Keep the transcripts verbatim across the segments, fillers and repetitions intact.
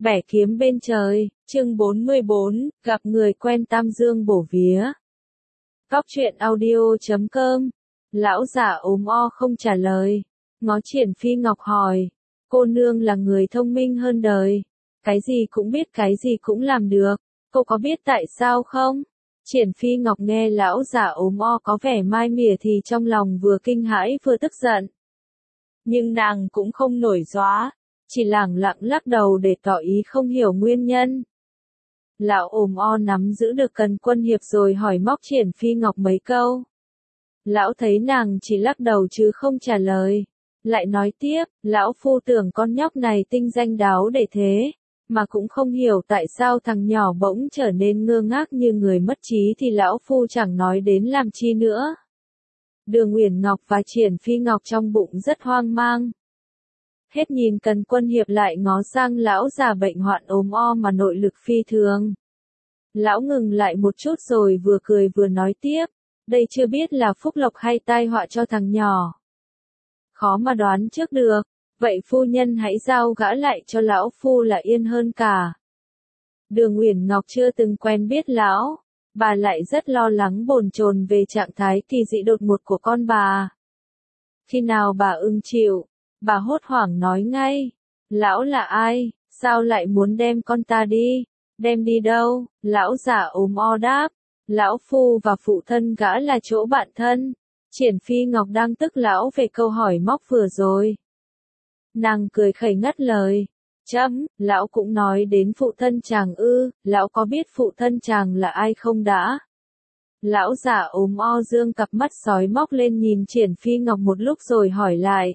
Bẻ kiếm bên trời, chương bốn mươi bốn, gặp người quen Tam Dương bổ vía. Góc truyện audio chấm com. Lão giả ốm o không trả lời. Ngó Triển Phi Ngọc hỏi. Cô nương là người thông minh hơn đời. Cái gì cũng biết, cái gì cũng làm được. Cô có biết tại sao không? Triển Phi Ngọc nghe lão giả ốm o có vẻ mai mỉa thì trong lòng vừa kinh hãi vừa tức giận. Nhưng nàng cũng không nổi gióa, chỉ lẳng lặng lắc đầu để tỏ ý không hiểu nguyên nhân. Lão ốm o nắm giữ được Cần Quân Hiệp rồi hỏi móc Triển Phi Ngọc mấy câu. Lão thấy nàng chỉ lắc đầu chứ không trả lời. Lại nói tiếp, lão phu tưởng con nhóc này tinh danh đáo để thế, mà cũng không hiểu tại sao thằng nhỏ bỗng trở nên ngơ ngác như người mất trí thì lão phu chẳng nói đến làm chi nữa. Đường Uyển Ngọc và Triển Phi Ngọc trong bụng rất hoang mang. Hết nhìn Cần Quân Hiệp lại ngó sang lão già bệnh hoạn ốm o mà nội lực phi thường. Lão ngừng lại một chút rồi vừa cười vừa nói tiếp, đây chưa biết là phúc lộc hay tai họa cho thằng nhỏ. Khó mà đoán trước được, vậy phu nhân hãy giao gã lại cho lão phu là yên hơn cả. Đường Uyển Ngọc chưa từng quen biết lão, bà lại rất lo lắng bồn chồn về trạng thái kỳ dị đột ngột của con bà. Khi nào bà ưng chịu, bà hốt hoảng nói ngay, lão là ai, sao lại muốn đem con ta đi, đem đi đâu? Lão già ốm o đáp, lão phu và phụ thân gã là chỗ bạn thân. Triển Phi Ngọc đang tức lão về câu hỏi móc vừa rồi. Nàng cười khẩy ngắt lời, chấm, lão cũng nói đến phụ thân chàng ư, lão có biết phụ thân chàng là ai không đã? Lão già ốm o dương cặp mắt sói móc lên nhìn Triển Phi Ngọc một lúc rồi hỏi lại.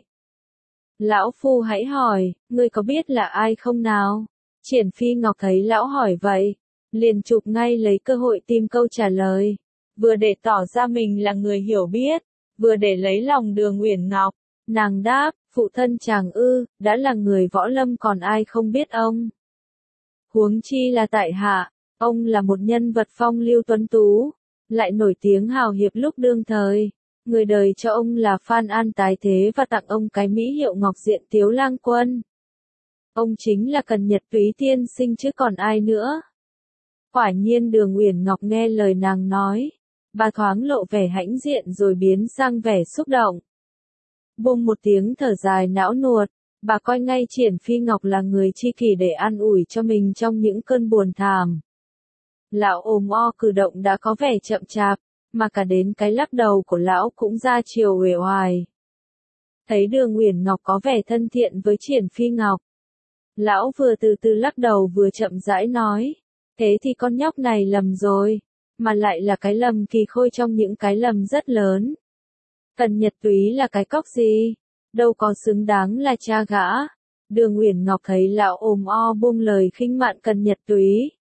Lão phu hãy hỏi, ngươi có biết là ai không nào? Triển Phi Ngọc thấy lão hỏi vậy, liền chụp ngay lấy cơ hội tìm câu trả lời, vừa để tỏ ra mình là người hiểu biết, vừa để lấy lòng Đường Uyển Ngọc. Nàng đáp, phụ thân chàng ư, đã là người võ lâm còn ai không biết ông. Huống chi là tại hạ, ông là một nhân vật phong lưu tuấn tú, lại nổi tiếng hào hiệp lúc đương thời. Người đời cho ông là Phan An tái thế và tặng ông cái mỹ hiệu Ngọc Diện Tiếu Lang Quân. Ông chính là Cần Nhật Túy tiên sinh chứ còn ai nữa. Quả nhiên Đường Uyển Ngọc nghe lời nàng nói, bà thoáng lộ vẻ hãnh diện rồi biến sang vẻ xúc động. Bùng một tiếng thở dài não nuột, bà coi ngay Triển Phi Ngọc là người tri kỷ để an ủi cho mình trong những cơn buồn thảm. Lão ốm o cử động đã có vẻ chậm chạp, mà cả đến cái lắc đầu của lão cũng ra chiều uể oải. Thấy Đường Uyển Ngọc có vẻ thân thiện với Triển Phi Ngọc, lão vừa từ từ lắc đầu vừa chậm rãi nói, thế thì con nhóc này lầm rồi, mà lại là cái lầm kỳ khôi trong những cái lầm rất lớn. Cần Nhật Túy là cái cóc gì, đâu có xứng đáng là cha gã. Đường Uyển Ngọc thấy lão ồm o buông lời khinh mạn Cần Nhật Túy.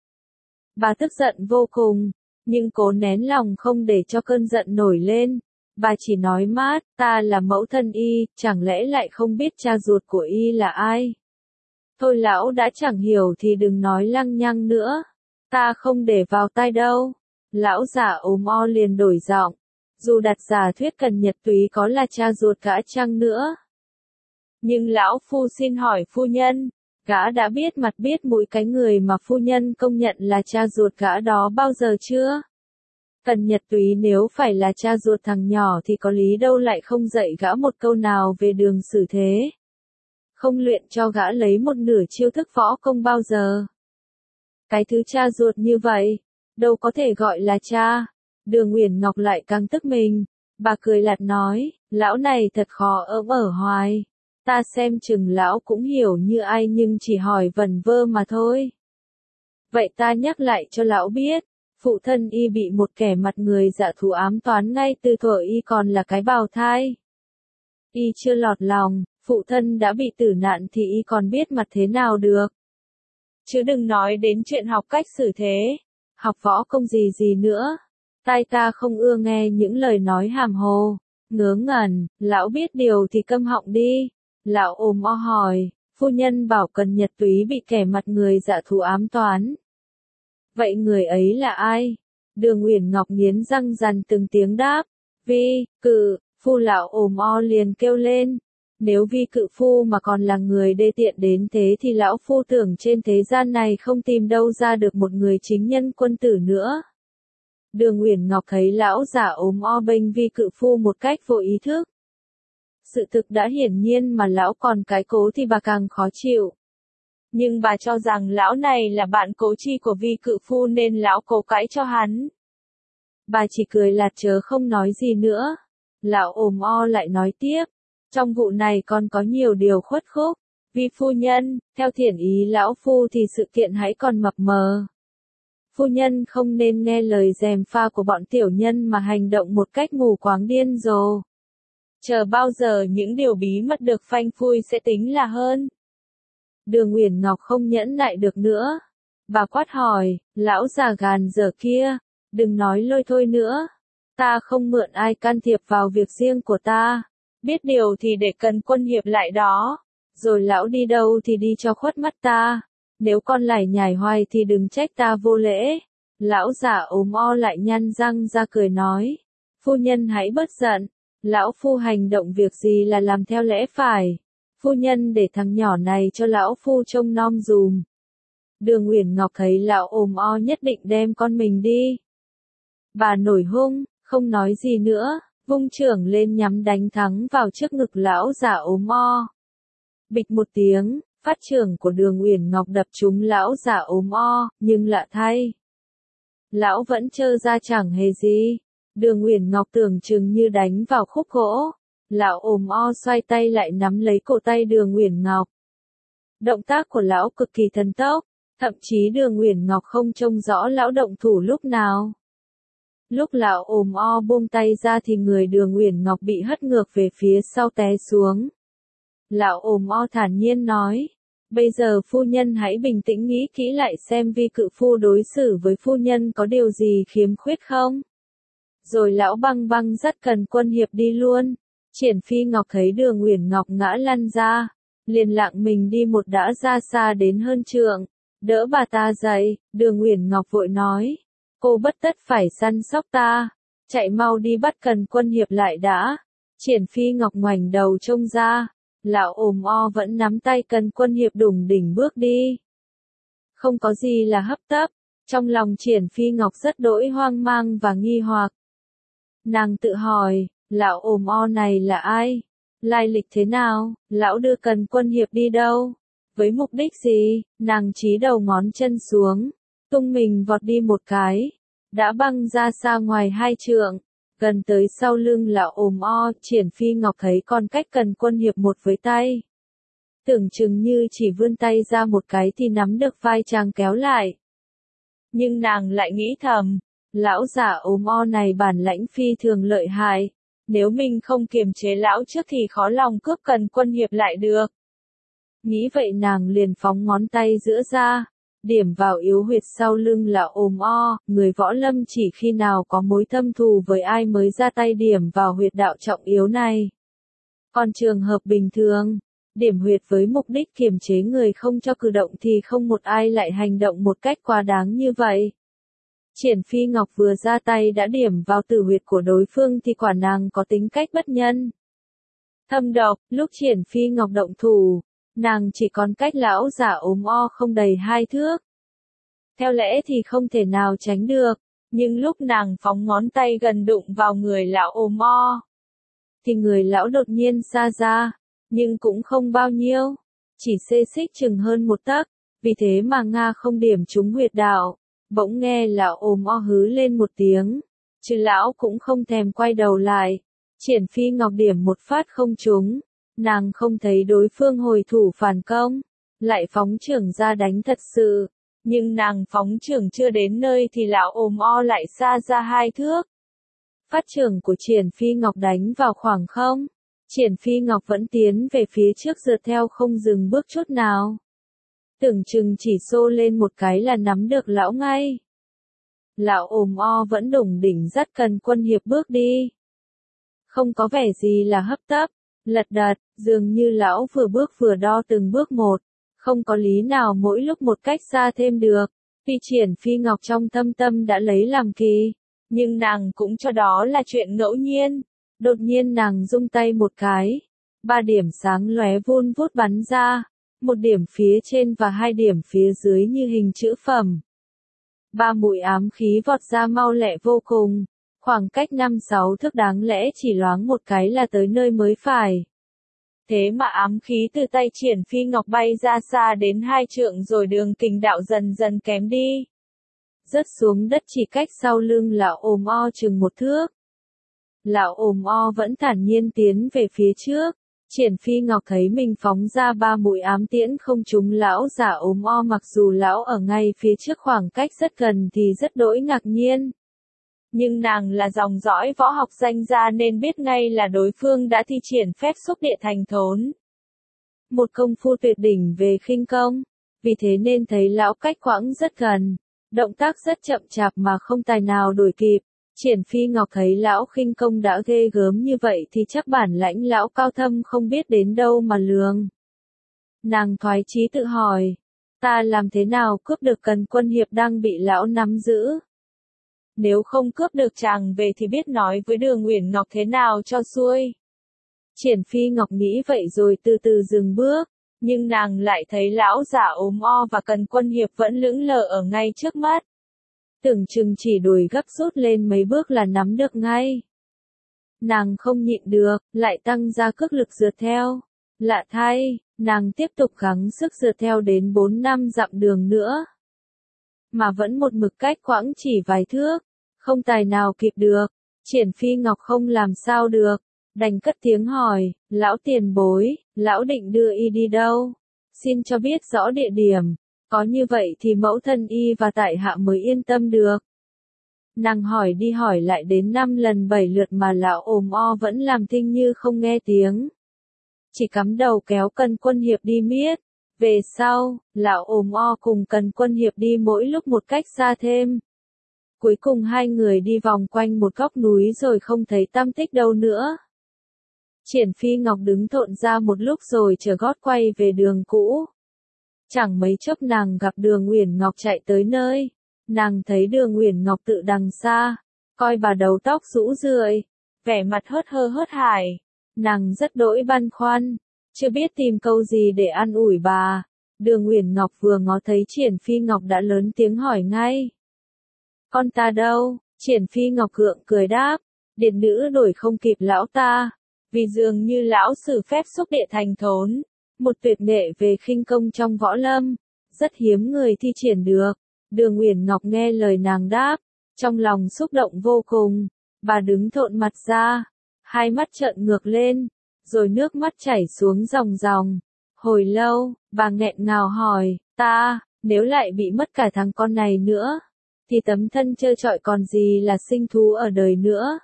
Bà tức giận vô cùng, nhưng cố nén lòng không để cho cơn giận nổi lên. Bà chỉ nói mát, ta là mẫu thân y, chẳng lẽ lại không biết cha ruột của y là ai? Thôi lão đã chẳng hiểu thì đừng nói lăng nhăng nữa, ta không để vào tai đâu. Lão già ốm o liền đổi giọng, dù đặt giả thuyết Cần Nhật Túy có là cha ruột gã chăng nữa. Nhưng lão phu xin hỏi phu nhân, gã đã biết mặt biết mũi cái người mà phu nhân công nhận là cha ruột gã đó bao giờ chưa? Cần Nhật Túy nếu phải là cha ruột thằng nhỏ thì có lý đâu lại không dạy gã một câu nào về đường xử thế. Không luyện cho gã lấy một nửa chiêu thức võ công bao giờ. Cái thứ cha ruột như vậy, đâu có thể gọi là cha. Đường Uyển Ngọc lại càng tức mình, bà cười lạt nói, lão này thật khó ỡm ở hoài. Ta xem chừng lão cũng hiểu như ai nhưng chỉ hỏi vẩn vơ mà thôi. Vậy ta nhắc lại cho lão biết, phụ thân y bị một kẻ mặt người dạ thú ám toán ngay từ thuở y còn là cái bào thai. Y chưa lọt lòng, phụ thân đã bị tử nạn thì y còn biết mặt thế nào được. Chứ đừng nói đến chuyện học cách xử thế, học võ công gì gì nữa. Tai ta không ưa nghe những lời nói hàm hồ, ngớ ngẩn, lão biết điều thì câm họng đi. Lão ồm o hỏi, phu nhân bảo Cần Nhật Túy bị kẻ mặt người dạ thú ám toán. Vậy người ấy là ai? Đường Uyển Ngọc nghiến răng rằn từng tiếng đáp, vi, cự, phu lão ồm o liền kêu lên. Nếu Vi cự phu mà còn là người đê tiện đến thế thì lão phu tưởng trên thế gian này không tìm đâu ra được một người chính nhân quân tử nữa. Đường Uyển Ngọc thấy lão già ốm o bênh Vi cự phu một cách vô ý thức. Sự thực đã hiển nhiên mà lão còn cái cố thì bà càng khó chịu. Nhưng bà cho rằng lão này là bạn cố chi của Vi cự phu nên lão cố cãi cho hắn. Bà chỉ cười lạt chớ không nói gì nữa. Lão ồm o lại nói tiếp. Trong vụ này còn có nhiều điều khuất khúc. Vi phu nhân, theo thiện ý lão phu thì sự kiện hãy còn mập mờ. Phu nhân không nên nghe lời gièm pha của bọn tiểu nhân mà hành động một cách mù quáng điên rồ. Chờ bao giờ những điều bí mật được phanh phui sẽ tính là hơn. Đường Uyển Ngọc không nhẫn nại được nữa. Bà quát hỏi, lão già gàn dở kia, đừng nói lôi thôi nữa. Ta không mượn ai can thiệp vào việc riêng của ta. Biết điều thì để Cần Quân hiệp lại đó. Rồi lão đi đâu thì đi cho khuất mắt ta. Nếu con lải nhải hoài thì đừng trách ta vô lễ. Lão già ốm o lại nhăn răng ra cười nói. Phu nhân hãy bớt giận. Lão phu hành động việc gì là làm theo lẽ phải. Phu nhân để thằng nhỏ này cho lão phu trông nom dùm. Đường Uyển Ngọc thấy lão ồm o nhất định đem con mình đi. Bà nổi hung, không nói gì nữa, vung chưởng lên nhắm đánh thắng vào trước ngực lão già ốm o. Bịch một tiếng, phát chưởng của Đường Uyển Ngọc đập trúng lão già ốm o, nhưng lạ thay. Lão vẫn trơ ra chẳng hề gì. Đường Uyển Ngọc tưởng chừng như đánh vào khúc gỗ. Lão ồm o xoay tay lại nắm lấy cổ tay Đường Uyển Ngọc. Động tác của lão cực kỳ thần tốc, thậm chí Đường Uyển Ngọc không trông rõ lão động thủ lúc nào. Lúc lão ồm o buông tay ra thì người Đường Uyển Ngọc bị hất ngược về phía sau té xuống. Lão ồm o thản nhiên nói, bây giờ phu nhân hãy bình tĩnh nghĩ kỹ lại xem Vi cự phu đối xử với phu nhân có điều gì khiếm khuyết không. Rồi lão băng băng dắt Cần Quân hiệp đi luôn. Triển Phi Ngọc thấy Đường Uyển Ngọc ngã lăn ra, liền lặng mình đi một đã ra xa đến hơn trượng, đỡ bà ta dậy. Đường Uyển Ngọc vội nói, cô bất tất phải săn sóc ta, chạy mau đi bắt Cần Quân hiệp lại đã. Triển Phi Ngọc ngoảnh đầu trông ra, lão ồm o vẫn nắm tay Cần Quân hiệp đủng đỉnh bước đi. Không có gì là hấp tấp, trong lòng Triển Phi Ngọc rất đỗi hoang mang và nghi hoặc. Nàng tự hỏi, lão ồm o này là ai? Lai lịch thế nào? Lão đưa Cần Quân hiệp đi đâu? Với mục đích gì? Nàng chí đầu ngón chân xuống, tung mình vọt đi một cái, đã băng ra xa ngoài hai trượng, gần tới sau lưng lão ồm o. Triển Phi Ngọc thấy còn cách Cần Quân hiệp một với tay. Tưởng chừng như chỉ vươn tay ra một cái thì nắm được vai chàng kéo lại. Nhưng nàng lại nghĩ thầm, lão già ốm o này bản lãnh phi thường lợi hại. Nếu mình không kiềm chế lão trước thì khó lòng cướp Cần Quân hiệp lại được. Nghĩ vậy nàng liền phóng ngón tay giữa ra, điểm vào yếu huyệt sau lưng lão ồm o. Người võ lâm chỉ khi nào có mối thâm thù với ai mới ra tay điểm vào huyệt đạo trọng yếu này. Còn trường hợp bình thường, điểm huyệt với mục đích kiềm chế người không cho cử động thì không một ai lại hành động một cách quá đáng như vậy. Triển Phi Ngọc vừa ra tay đã điểm vào tử huyệt của đối phương thì quả nàng có tính cách bất nhân. Thâm độc, lúc Triển Phi Ngọc động thủ, nàng chỉ còn cách lão già ốm o không đầy hai thước. Theo lẽ thì không thể nào tránh được, nhưng lúc nàng phóng ngón tay gần đụng vào người lão ốm o, thì người lão đột nhiên xa ra, nhưng cũng không bao nhiêu, chỉ xê xích chừng hơn một tấc, vì thế mà Nga không điểm trúng huyệt đạo. Bỗng nghe lão ồm o hứ lên một tiếng, chứ lão cũng không thèm quay đầu lại. Triển Phi Ngọc điểm một phát không trúng, nàng không thấy đối phương hồi thủ phản công, lại phóng chưởng ra đánh thật sự, nhưng nàng phóng chưởng chưa đến nơi thì lão ồm o lại xa ra hai thước. Phát chưởng của Triển Phi Ngọc đánh vào khoảng không, Triển Phi Ngọc vẫn tiến về phía trước rượt theo không dừng bước chút nào. Tưởng chừng chỉ xô lên một cái là nắm được lão ngay. Lão ồm o vẫn đủng đỉnh dắt Cần Quân hiệp bước đi. Không có vẻ gì là hấp tấp, lật đật, dường như lão vừa bước vừa đo từng bước một, không có lý nào mỗi lúc một cách xa thêm được. Tuy Triển Phi Ngọc trong thâm tâm đã lấy làm kỳ, nhưng nàng cũng cho đó là chuyện ngẫu nhiên. Đột nhiên nàng rung tay một cái, Ba điểm sáng lóe vun vút bắn ra, một điểm phía trên và hai điểm phía dưới như hình chữ phẩm. Ba mũi ám khí vọt ra mau lẹ vô cùng, khoảng cách năm sáu thước đáng lẽ chỉ loáng một cái là tới nơi mới phải. Thế mà ám khí từ tay Triển Phi Ngọc bay ra xa đến hai trượng rồi đường kình đạo dần dần kém đi. Rớt xuống đất chỉ cách sau lưng lão ồm o chừng một thước. Lão ồm o vẫn thản nhiên tiến về phía trước. Triển Phi Ngọc thấy mình phóng ra ba mũi ám tiễn không trúng lão già ốm o, mặc dù lão ở ngay phía trước khoảng cách rất gần thì rất đỗi ngạc nhiên. Nhưng nàng là dòng dõi võ học danh gia nên biết ngay là đối phương đã thi triển phép xúc địa thành thốn. Một công phu tuyệt đỉnh về khinh công, vì thế nên thấy lão cách quãng rất gần, động tác rất chậm chạp mà không tài nào đuổi kịp. Triển Phi Ngọc thấy lão khinh công đã ghê gớm như vậy thì chắc bản lãnh lão cao thâm không biết đến đâu mà lường. Nàng thoái chí tự hỏi, ta làm thế nào cướp được Cần Quân Hiệp đang bị lão nắm giữ? Nếu không cướp được chàng về thì biết nói với Đường Uyển Ngọc thế nào cho xuôi. Triển Phi Ngọc nghĩ vậy rồi từ từ dừng bước, nhưng nàng lại thấy lão già ốm o và Cần Quân Hiệp vẫn lững lờ ở ngay trước mắt. Tưởng chừng chỉ đuổi gấp rút lên mấy bước là nắm được ngay. Nàng không nhịn được, lại tăng ra cước lực rượt theo. Lạ thay, nàng tiếp tục gắng sức rượt theo đến bốn năm dặm đường nữa. Mà vẫn một mực cách quãng chỉ vài thước, không tài nào kịp được. Triển Phi Ngọc không làm sao được, đành cất tiếng hỏi, lão tiền bối, lão định đưa y đi đâu? Xin cho biết rõ địa điểm. Có như vậy thì mẫu thân y và tại hạ mới yên tâm được. Nàng hỏi đi hỏi lại đến năm lần bảy lượt mà lão ồm o vẫn làm thinh như không nghe tiếng. Chỉ cắm đầu kéo Cần Quân Hiệp đi miết. Về sau, lão ồm o cùng Cần Quân Hiệp đi mỗi lúc một cách xa thêm. Cuối cùng hai người đi vòng quanh một góc núi rồi không thấy tăm tích đâu nữa. Triển Phi Ngọc đứng thộn ra một lúc rồi trở gót quay về đường cũ. Chẳng mấy chốc nàng gặp Đường Uyển Ngọc chạy tới nơi. Nàng thấy Đường Uyển Ngọc tự đằng xa, coi bà đầu tóc rũ rượi, vẻ mặt hớt hơ hớt hải. Nàng rất đỗi băn khoăn, chưa biết tìm câu gì để an ủi bà. Đường Uyển Ngọc vừa ngó thấy Triển Phi Ngọc đã lớn tiếng hỏi ngay. Con ta đâu? Triển Phi Ngọc gượng cười đáp, điệt nữ đuổi không kịp lão ta, vì dường như lão sử phép xúc địa thành thốn. Một tuyệt nghệ về khinh công trong võ lâm, rất hiếm người thi triển được. Đường Uyển Ngọc nghe lời nàng đáp, trong lòng xúc động vô cùng, bà đứng thộn mặt ra, hai mắt trợn ngược lên, rồi nước mắt chảy xuống ròng ròng. Hồi lâu, bà nghẹn ngào hỏi, ta, nếu lại bị mất cả thằng con này nữa, thì tấm thân trơ trọi còn gì là sinh thú ở đời nữa.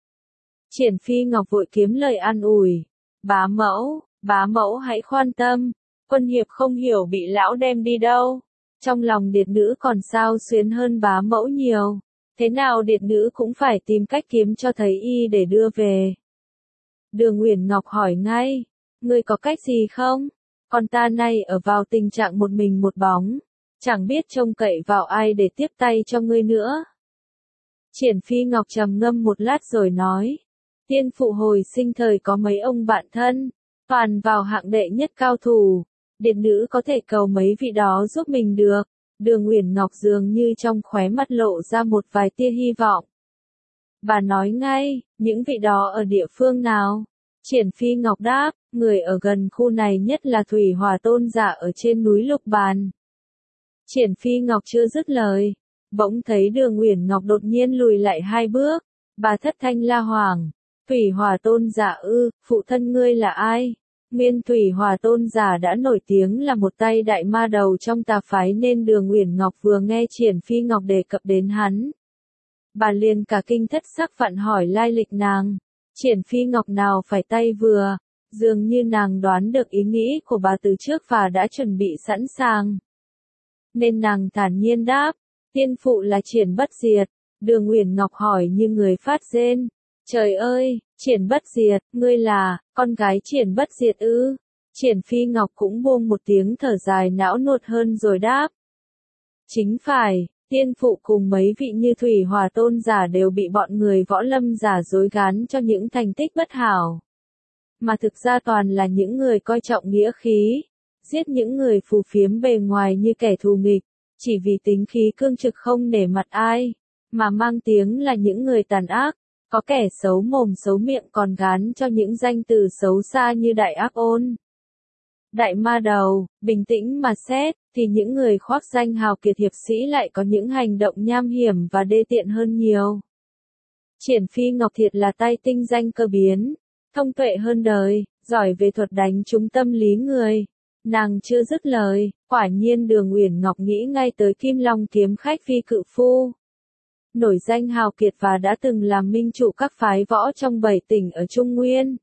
Triển Phi Ngọc vội kiếm lời an ủi, bá mẫu, bá mẫu hãy khoan tâm, Quân Hiệp không hiểu bị lão đem đi đâu. Trong lòng điệt nữ còn sao xuyến hơn bá mẫu nhiều, thế nào điệt nữ cũng phải tìm cách kiếm cho thấy y để đưa về. Đường Uyển Ngọc hỏi ngay, ngươi có cách gì không? Con ta nay ở vào tình trạng một mình một bóng, chẳng biết trông cậy vào ai để tiếp tay cho ngươi nữa. Triển Phi Ngọc trầm ngâm một lát rồi nói, tiên phụ hồi sinh thời có mấy ông bạn thân, toàn vào hạng đệ nhất cao thủ, điệt nữ có thể cầu mấy vị đó giúp mình được. Đường Uyển Ngọc dường như trong khóe mắt lộ ra một vài tia hy vọng. Bà nói ngay, những vị đó ở địa phương nào? Triển Phi Ngọc đáp, người ở gần khu này nhất là Thủy Hỏa Tôn giả ở trên núi Lục Bàn. Triển Phi Ngọc chưa dứt lời, bỗng thấy Đường Uyển Ngọc đột nhiên lùi lại hai bước, bà thất thanh la hoảng, Thủy Hỏa Tôn giả ư, phụ thân ngươi là ai? Nguyên Thủy Hỏa Tôn giả đã nổi tiếng là một tay đại ma đầu trong tà phái nên Đường Uyển Ngọc vừa nghe Triển Phi Ngọc đề cập đến hắn, bà liền cả kinh thất sắc vặn hỏi lai lịch nàng. Triển Phi Ngọc nào phải tay vừa, dường như nàng đoán được ý nghĩ của bà từ trước và đã chuẩn bị sẵn sàng. Nên nàng thản nhiên đáp, tiên phụ là Triển Bất Diệt. Đường Uyển Ngọc hỏi như người phát rên, trời ơi, Triển Bất Diệt, ngươi là con gái Triển Bất Diệt ư? Triển Phi Ngọc cũng buông một tiếng thở dài não nuột hơn rồi đáp, chính phải. Tiên phụ cùng mấy vị như Thủy Hỏa Tôn giả đều bị bọn người võ lâm giả dối gán cho những thành tích bất hảo. mà thực ra toàn là những người coi trọng nghĩa khí, giết những người phù phiếm bề ngoài như kẻ thù nghịch, chỉ vì tính khí cương trực không nể mặt ai, mà mang tiếng là những người tàn ác, có kẻ xấu mồm xấu miệng còn gán cho những danh từ xấu xa như đại ác ôn, đại ma đầu. Bình tĩnh mà xét, thì những người khoác danh hào kiệt hiệp sĩ lại có những hành động nham hiểm và đê tiện hơn nhiều. Triển Phi Ngọc thiệt là tay tinh danh cơ biến, thông tuệ hơn đời, giỏi về thuật đánh trúng tâm lý người. Nàng chưa dứt lời, quả nhiên Đường Uyển Ngọc nghĩ ngay tới Kim Long kiếm khách Phi Cự Phu. Nổi danh hào kiệt và đã từng làm minh trụ các phái võ trong bảy tỉnh ở Trung Nguyên.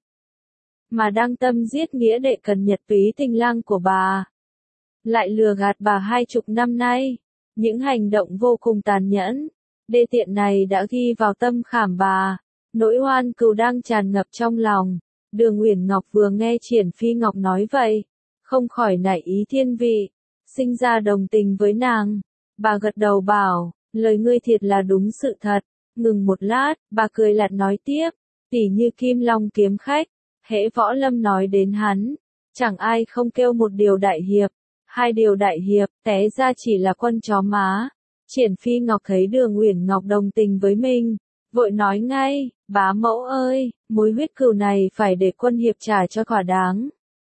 Mà đang tâm giết nghĩa đệ Cần Nhật Túy tình lang của bà. Lại lừa gạt bà hai chục năm nay. Những hành động vô cùng tàn nhẫn, đê tiện này đã ghi vào tâm khảm bà. Nỗi oan cừu đang tràn ngập trong lòng. Đường Uyển Ngọc vừa nghe Triển Phi Ngọc nói vậy, không khỏi nảy ý thiên vị, sinh ra đồng tình với nàng. Bà gật đầu bảo, lời ngươi thiệt là đúng sự thật. Ngừng một lát, bà cười lạt nói tiếp, tỉ như Kim Long kiếm khách, hễ Võ Lâm nói đến hắn, chẳng ai không kêu một điều đại hiệp, hai điều đại hiệp, té ra chỉ là quân chó má. Triển Phi Ngọc thấy Đường Uyển Ngọc đồng tình với mình, vội nói ngay, bá mẫu ơi, mối huyết cừu này phải để quân hiệp trả cho thỏa đáng.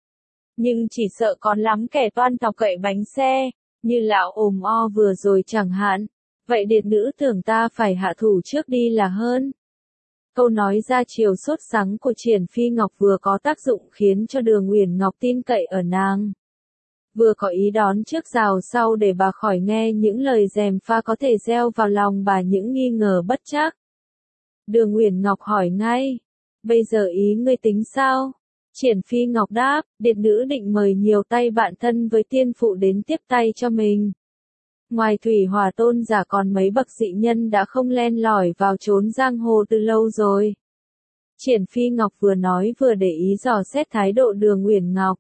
Nhưng chỉ sợ còn lắm kẻ toan thọc cậy bánh xe, như lão ồm o vừa rồi chẳng hạn. Vậy điệt nữ tưởng ta phải hạ thủ trước đi là hơn. Câu nói ra chiều sốt sắng của Triển Phi Ngọc vừa có tác dụng khiến cho Đường Uyển Ngọc tin cậy ở nàng. Vừa có ý đón trước rào sau để bà khỏi nghe những lời gièm pha có thể gieo vào lòng bà những nghi ngờ bất trắc. Đường Uyển Ngọc hỏi ngay, bây giờ ý ngươi tính sao? Triển Phi Ngọc đáp, điệt nữ định mời nhiều tay bạn thân với tiên phụ đến tiếp tay cho mình. Ngoài Thủy Hỏa tôn giả còn mấy bậc dị nhân đã không len lỏi vào trốn giang hồ từ lâu rồi. Triển Phi Ngọc vừa nói vừa để ý dò xét thái độ Đường Uyển Ngọc.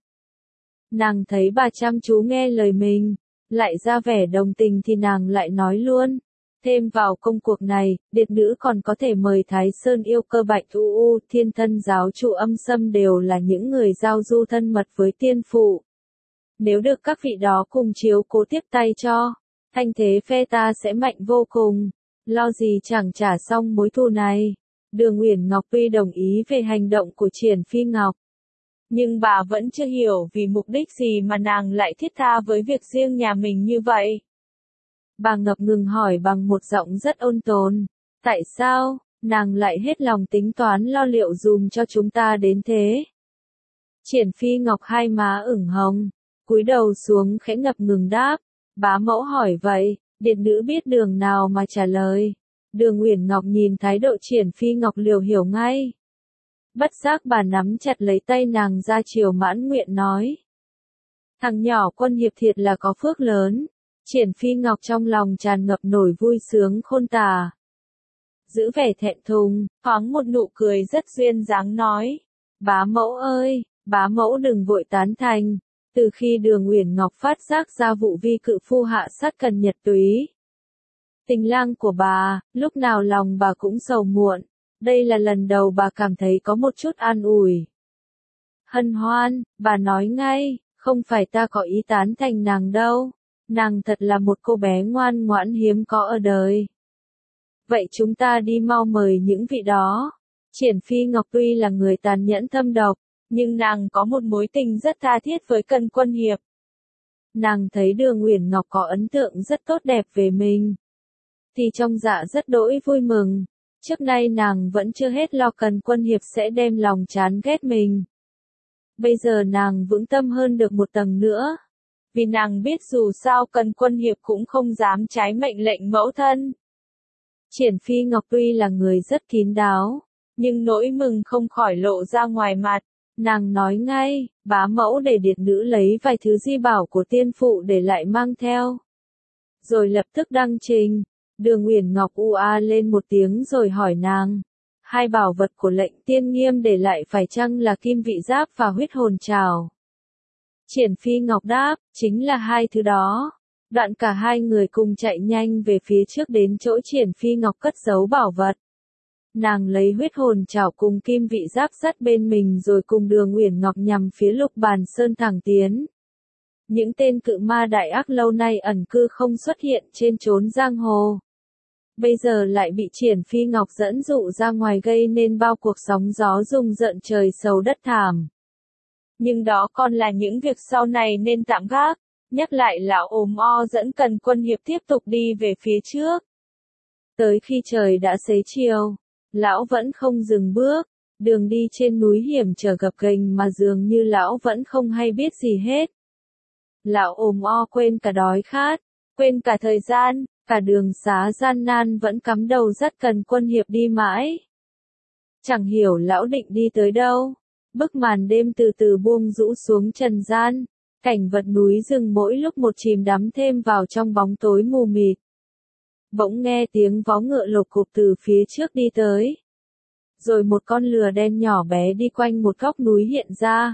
Nàng thấy bà chăm chú nghe lời mình, lại ra vẻ đồng tình thì nàng lại nói luôn. Thêm vào công cuộc này, điệt nữ còn có thể mời Thái Sơn Yêu Cơ Bạch U U, Thiên Thân giáo chủ Âm Sâm đều là những người giao du thân mật với tiên phụ. Nếu được các vị đó cùng chiếu cố tiếp tay cho, thanh thế phe ta sẽ mạnh vô cùng, lo gì chẳng trả xong mối thù này. Đường Uyển Ngọc tuy đồng ý về hành động của Triển Phi Ngọc, nhưng bà vẫn chưa hiểu vì mục đích gì mà nàng lại thiết tha với việc riêng nhà mình như vậy. Bà ngập ngừng hỏi bằng một giọng rất ôn tồn, tại sao, nàng lại hết lòng tính toán lo liệu dùm cho chúng ta đến thế? Triển Phi Ngọc hai má ửng hồng, cúi đầu xuống khẽ ngập ngừng đáp, bá mẫu hỏi vậy, điệt nữ biết đường nào mà trả lời. Đường Uyển Ngọc nhìn thái độ Triển Phi Ngọc liều hiểu ngay. Bất giác bà nắm chặt lấy tay nàng ra chiều mãn nguyện nói. Thằng nhỏ Quân hiệp thiệt là có phước lớn. Triển Phi Ngọc trong lòng tràn ngập nổi vui sướng khôn tả. Giữ vẻ thẹn thùng, thoáng một nụ cười rất duyên dáng nói. Bá mẫu ơi, bá mẫu đừng vội tán thành. Từ khi Đường Uyển Ngọc phát giác ra vụ Vi Cự Phu hạ sát Cần Nhật Túy, tình lang của bà, lúc nào lòng bà cũng sầu muộn. Đây là lần đầu bà cảm thấy có một chút an ủi. Hân hoan, bà nói ngay, không phải ta có ý tán thành nàng đâu. Nàng thật là một cô bé ngoan ngoãn hiếm có ở đời. Vậy chúng ta đi mau mời những vị đó. Triển Phi Ngọc tuy là người tàn nhẫn thâm độc, nhưng nàng có một mối tình rất tha thiết với Cần Quân hiệp. Nàng thấy Đường Uyển Ngọc có ấn tượng rất tốt đẹp về mình, thì trong dạ rất đỗi vui mừng. Trước nay nàng vẫn chưa hết lo Cần Quân hiệp sẽ đem lòng chán ghét mình. Bây giờ nàng vững tâm hơn được một tầng nữa. Vì nàng biết dù sao Cần Quân hiệp cũng không dám trái mệnh lệnh mẫu thân. Triển Phi Ngọc tuy là người rất kín đáo, nhưng nỗi mừng không khỏi lộ ra ngoài mặt. Nàng nói ngay, bá mẫu để điệt nữ lấy vài thứ di bảo của tiên phụ để lại mang theo. Rồi lập tức đăng trình. Đường Uyển Ngọc u a lên một tiếng rồi hỏi nàng. Hai bảo vật của lệnh tiên nghiêm để lại phải chăng là kim vị giáp và huyết hồn trảo? Triển Phi Ngọc đáp, chính là hai thứ đó. Đoạn cả hai người cùng chạy nhanh về phía trước đến chỗ Triển Phi Ngọc cất giấu bảo vật. Nàng lấy huyết hồn chảo cùng kim vị giáp sắt bên mình rồi cùng Đường Uyển Ngọc nhằm phía Lục Bàn Sơn thẳng tiến. Những tên cự ma đại ác lâu nay ẩn cư không xuất hiện trên chốn giang hồ. Bây giờ lại bị Triển Phi Ngọc dẫn dụ ra ngoài gây nên bao cuộc sóng gió rung rợn trời sầu đất thảm. Nhưng đó còn là những việc sau này nên tạm gác, nhắc lại lão ồm o dẫn Cần Quân Hiệp tiếp tục đi về phía trước. Tới khi trời đã xế chiều, lão vẫn không dừng bước, đường đi trên núi hiểm trở gập ghềnh mà dường như lão vẫn không hay biết gì hết. Lão ồm o quên cả đói khát, quên cả thời gian, cả đường xá gian nan vẫn cắm đầu dắt Cần Quân Hiệp đi mãi. Chẳng hiểu lão định đi tới đâu, bức màn đêm từ từ buông rũ xuống trần gian, cảnh vật núi rừng mỗi lúc một chìm đắm thêm vào trong bóng tối mù mịt. Bỗng nghe tiếng vó ngựa lộc cục từ phía trước đi tới. Rồi một con lừa đen nhỏ bé đi quanh một góc núi hiện ra.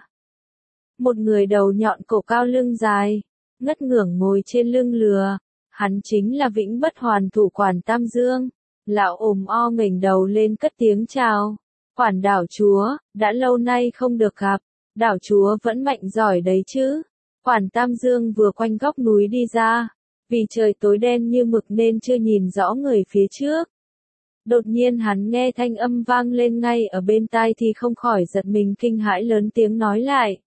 Một người đầu nhọn cổ cao lưng dài, ngất ngưởng ngồi trên lưng lừa. Hắn chính là Vĩnh Bất Hoàn thủ quản Tam Dương. Lão ồm o ngẩng đầu lên cất tiếng chào. Quản đảo chúa, đã lâu nay không được gặp. Đảo chúa vẫn mạnh giỏi đấy chứ. Quản Tam Dương vừa quanh góc núi đi ra. Vì trời tối đen như mực nên chưa nhìn rõ người phía trước. Đột nhiên hắn nghe thanh âm vang lên ngay ở bên tai thì không khỏi giật mình kinh hãi lớn tiếng nói lại.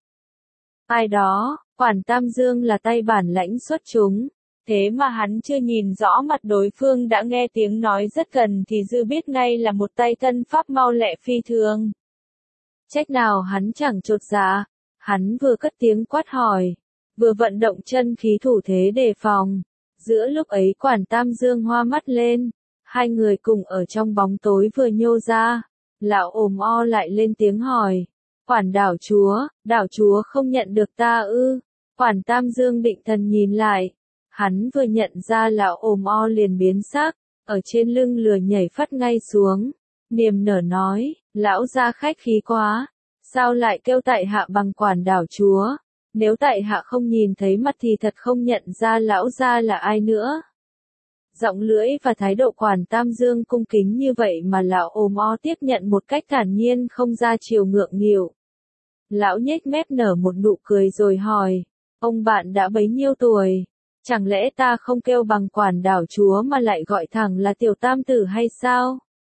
Ai đó, Quản Tam Dương là tay bản lãnh xuất chúng. Thế mà hắn chưa nhìn rõ mặt đối phương đã nghe tiếng nói rất gần thì dư biết ngay là một tay thân pháp mau lẹ phi thường. Trách nào hắn chẳng chột dạ, hắn vừa cất tiếng quát hỏi, vừa vận động chân khí thủ thế đề phòng. Giữa lúc ấy Quản Tam Dương hoa mắt lên, hai người cùng ở trong bóng tối vừa nhô ra, lão ồm o lại lên tiếng hỏi, Quản đảo chúa, đảo chúa không nhận được ta ư? Quản Tam Dương định thần nhìn lại, hắn vừa nhận ra lão ồm o liền biến sắc, ở trên lưng lừa nhảy phắt ngay xuống, niềm nở nói, lão gia khách khí quá, sao lại kêu tại hạ bằng Quản đảo chúa? Nếu tại hạ không nhìn thấy mặt thì thật không nhận ra lão gia là ai nữa. Giọng lưỡi và thái độ Quản Tam Dương cung kính như vậy mà lão ồm o tiếp nhận một cách thản nhiên không ra chiều ngượng nghịu. Lão nhếch mép nở một nụ cười rồi hỏi, ông bạn đã bấy nhiêu tuổi? Chẳng lẽ ta không kêu bằng Quản đảo chúa mà lại gọi thẳng là Tiểu Tam Tử hay sao?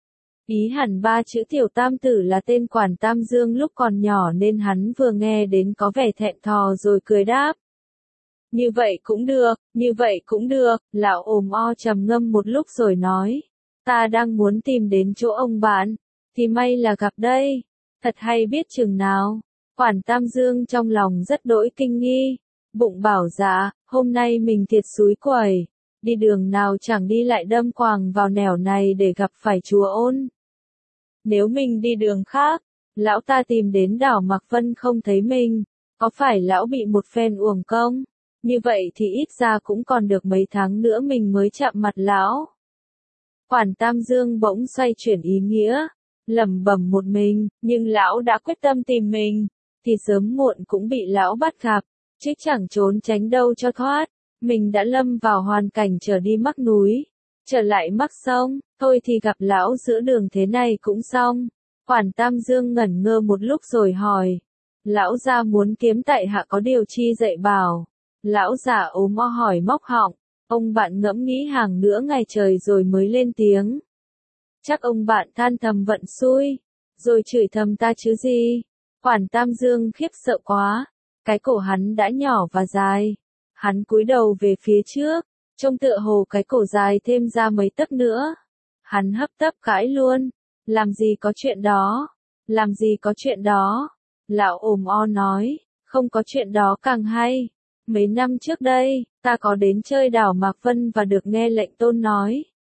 Ý hẳn ba chữ Tiểu Tam Tử là tên Quản Tam Dương lúc còn nhỏ nên hắn vừa nghe đến có vẻ thẹn thò rồi cười đáp. Như vậy cũng được, như vậy cũng được, lão ồm o trầm ngâm một lúc rồi nói. Ta đang muốn tìm đến chỗ ông bạn, thì may là gặp đây, thật hay biết chừng nào. Quản Tam Dương trong lòng rất đỗi kinh nghi, bụng bảo dạ, hôm nay mình thiệt xúi quẩy, đi đường nào chẳng đi lại đâm quàng vào nẻo này để gặp phải chúa Ôn. Nếu mình đi đường khác, lão ta tìm đến đảo Mạc Vân không thấy mình, có phải lão bị một phen uổng công? Như vậy thì ít ra cũng còn được mấy tháng nữa mình mới chạm mặt lão. Quản Tam Dương bỗng xoay chuyển ý nghĩa, lẩm bẩm một mình, nhưng lão đã quyết tâm tìm mình, thì sớm muộn cũng bị lão bắt gặp, chứ chẳng trốn tránh đâu cho thoát. Mình đã lâm vào hoàn cảnh trở đi mắc núi, trở lại mắc sông, thôi thì gặp lão giữa đường thế này cũng xong. Quản Tam Dương ngẩn ngơ một lúc rồi hỏi, lão gia muốn kiếm tại hạ có điều chi dạy bảo? Lão già ốm o hỏi móc họng, ông bạn ngẫm nghĩ hàng nửa ngày trời rồi mới lên tiếng. Chắc ông bạn than thầm vận xui, rồi chửi thầm ta chứ gì. Quản Tam Dương khiếp sợ quá, cái cổ hắn đã nhỏ và dài. Hắn cúi đầu về phía trước, trông tựa hồ cái cổ dài thêm ra mấy tấc nữa. Hắn hấp tấp cãi luôn, làm gì có chuyện đó, làm gì có chuyện đó. Lão ồm o nói, không có chuyện đó càng hay. Mấy năm trước đây, ta có đến chơi đảo Mạc Vân và được nghe lệnh tôn nói.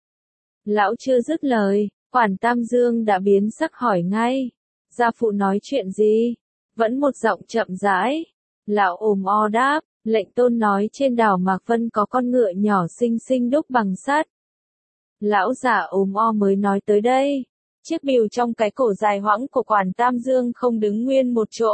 Lão chưa dứt lời, Quản Tam Dương đã biến sắc hỏi ngay. Gia phụ nói chuyện gì? Vẫn một giọng chậm rãi. Lão ồm o đáp, lệnh tôn nói trên đảo Mạc Vân có con ngựa nhỏ xinh xinh đúc bằng sắt. Lão già ồm o mới nói tới đây. Chiếc bìu trong cái cổ dài hoãng của Quản Tam Dương không đứng nguyên một chỗ.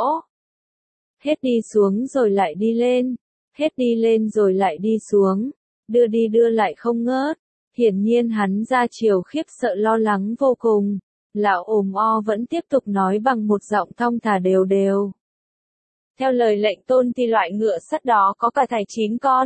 Hết đi xuống rồi lại đi lên, hết đi lên rồi lại đi xuống, đưa đi đưa lại không ngớt. Hiển nhiên hắn ra chiều khiếp sợ lo lắng vô cùng. Lão ồm o vẫn tiếp tục nói bằng một giọng thong thả đều đều. Theo lời lệnh tôn thì loại ngựa sắt đó có cả thảy chín con.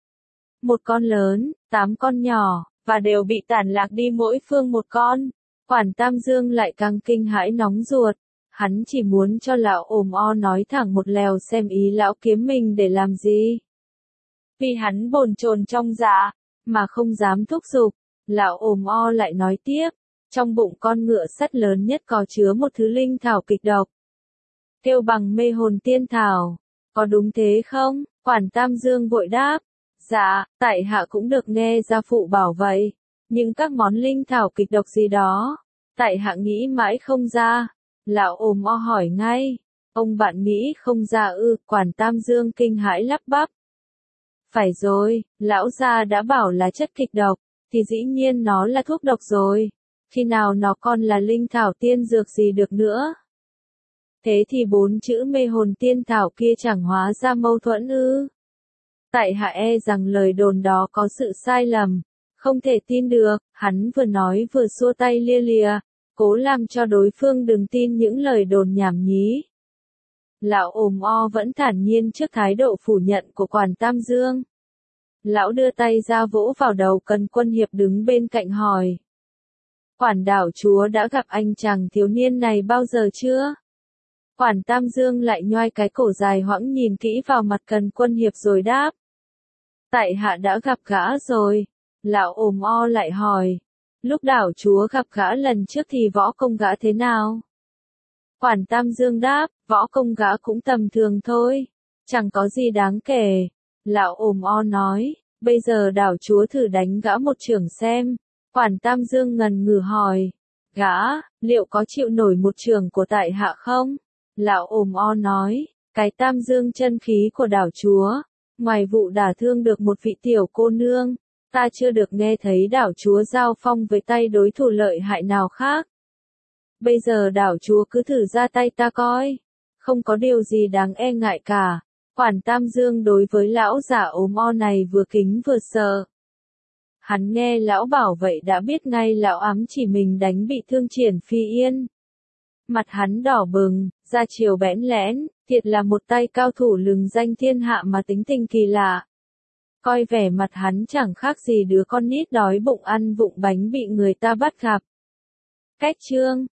Một con lớn, tám con nhỏ, và đều bị tản lạc đi mỗi phương một con. Quản Tam Dương lại càng kinh hãi nóng ruột. Hắn chỉ muốn cho lão ồm o nói thẳng một lèo xem ý lão kiếm mình để làm gì. Vì hắn bồn chồn trong dạ, mà không dám thúc giục, lão ồm o lại nói tiếp, trong bụng con ngựa sắt lớn nhất có chứa một thứ linh thảo kịch độc. Kêu bằng mê hồn tiên thảo, có đúng thế không? Quản Tam Dương vội đáp, dạ, tại hạ cũng được nghe gia phụ bảo vậy, nhưng các món linh thảo kịch độc gì đó, tại hạ nghĩ mãi không ra. Lão ồm o hỏi ngay, ông bạn nghĩ không ra ư? Quản Tam Dương kinh hãi lắp bắp. Phải rồi, lão gia đã bảo là chất kịch độc, thì dĩ nhiên nó là thuốc độc rồi, khi nào nó còn là linh thảo tiên dược gì được nữa. Thế thì bốn chữ mê hồn tiên thảo kia chẳng hóa ra mâu thuẫn ư? Tại hạ e rằng lời đồn đó có sự sai lầm, không thể tin được. Hắn vừa nói vừa xua tay lia lịa, cố làm cho đối phương đừng tin những lời đồn nhảm nhí. Lão ồm o vẫn thản nhiên trước thái độ phủ nhận của Quản Tam Dương. Lão đưa tay ra vỗ vào đầu Cần Quân Hiệp đứng bên cạnh hỏi. Quản đảo chúa đã gặp anh chàng thiếu niên này bao giờ chưa? Quản Tam Dương lại nhoai cái cổ dài hoãng nhìn kỹ vào mặt Cần Quân Hiệp rồi đáp. Tại hạ đã gặp gã rồi. Lão ồm o lại hỏi. Lúc đảo chúa gặp gã lần trước thì võ công gã thế nào? Quản Tam Dương đáp, võ công gã cũng tầm thường thôi, chẳng có gì đáng kể. Lão ồm o nói, bây giờ đảo chúa thử đánh gã một chưởng xem. Quản Tam Dương ngần ngừ hỏi, gã, liệu có chịu nổi một chưởng của tại hạ không? Lão ồm o nói, cái Tam Dương chân khí của đảo chúa, ngoài vụ đả thương được một vị tiểu cô nương, ta chưa được nghe thấy đảo chúa giao phong với tay đối thủ lợi hại nào khác. Bây giờ đảo chúa cứ thử ra tay ta coi, không có điều gì đáng e ngại cả. Quản Tam Dương đối với lão giả ốm o này vừa kính vừa sợ. Hắn nghe lão bảo vậy đã biết ngay lão ám chỉ mình đánh bị thương Triển Phi Yên. Mặt hắn đỏ bừng, da chiều bẽn lẽn, thiệt là một tay cao thủ lừng danh thiên hạ mà tính tình kỳ lạ. Coi vẻ mặt hắn chẳng khác gì đứa con nít đói bụng ăn vụng bánh bị người ta bắt gặp. Cách chương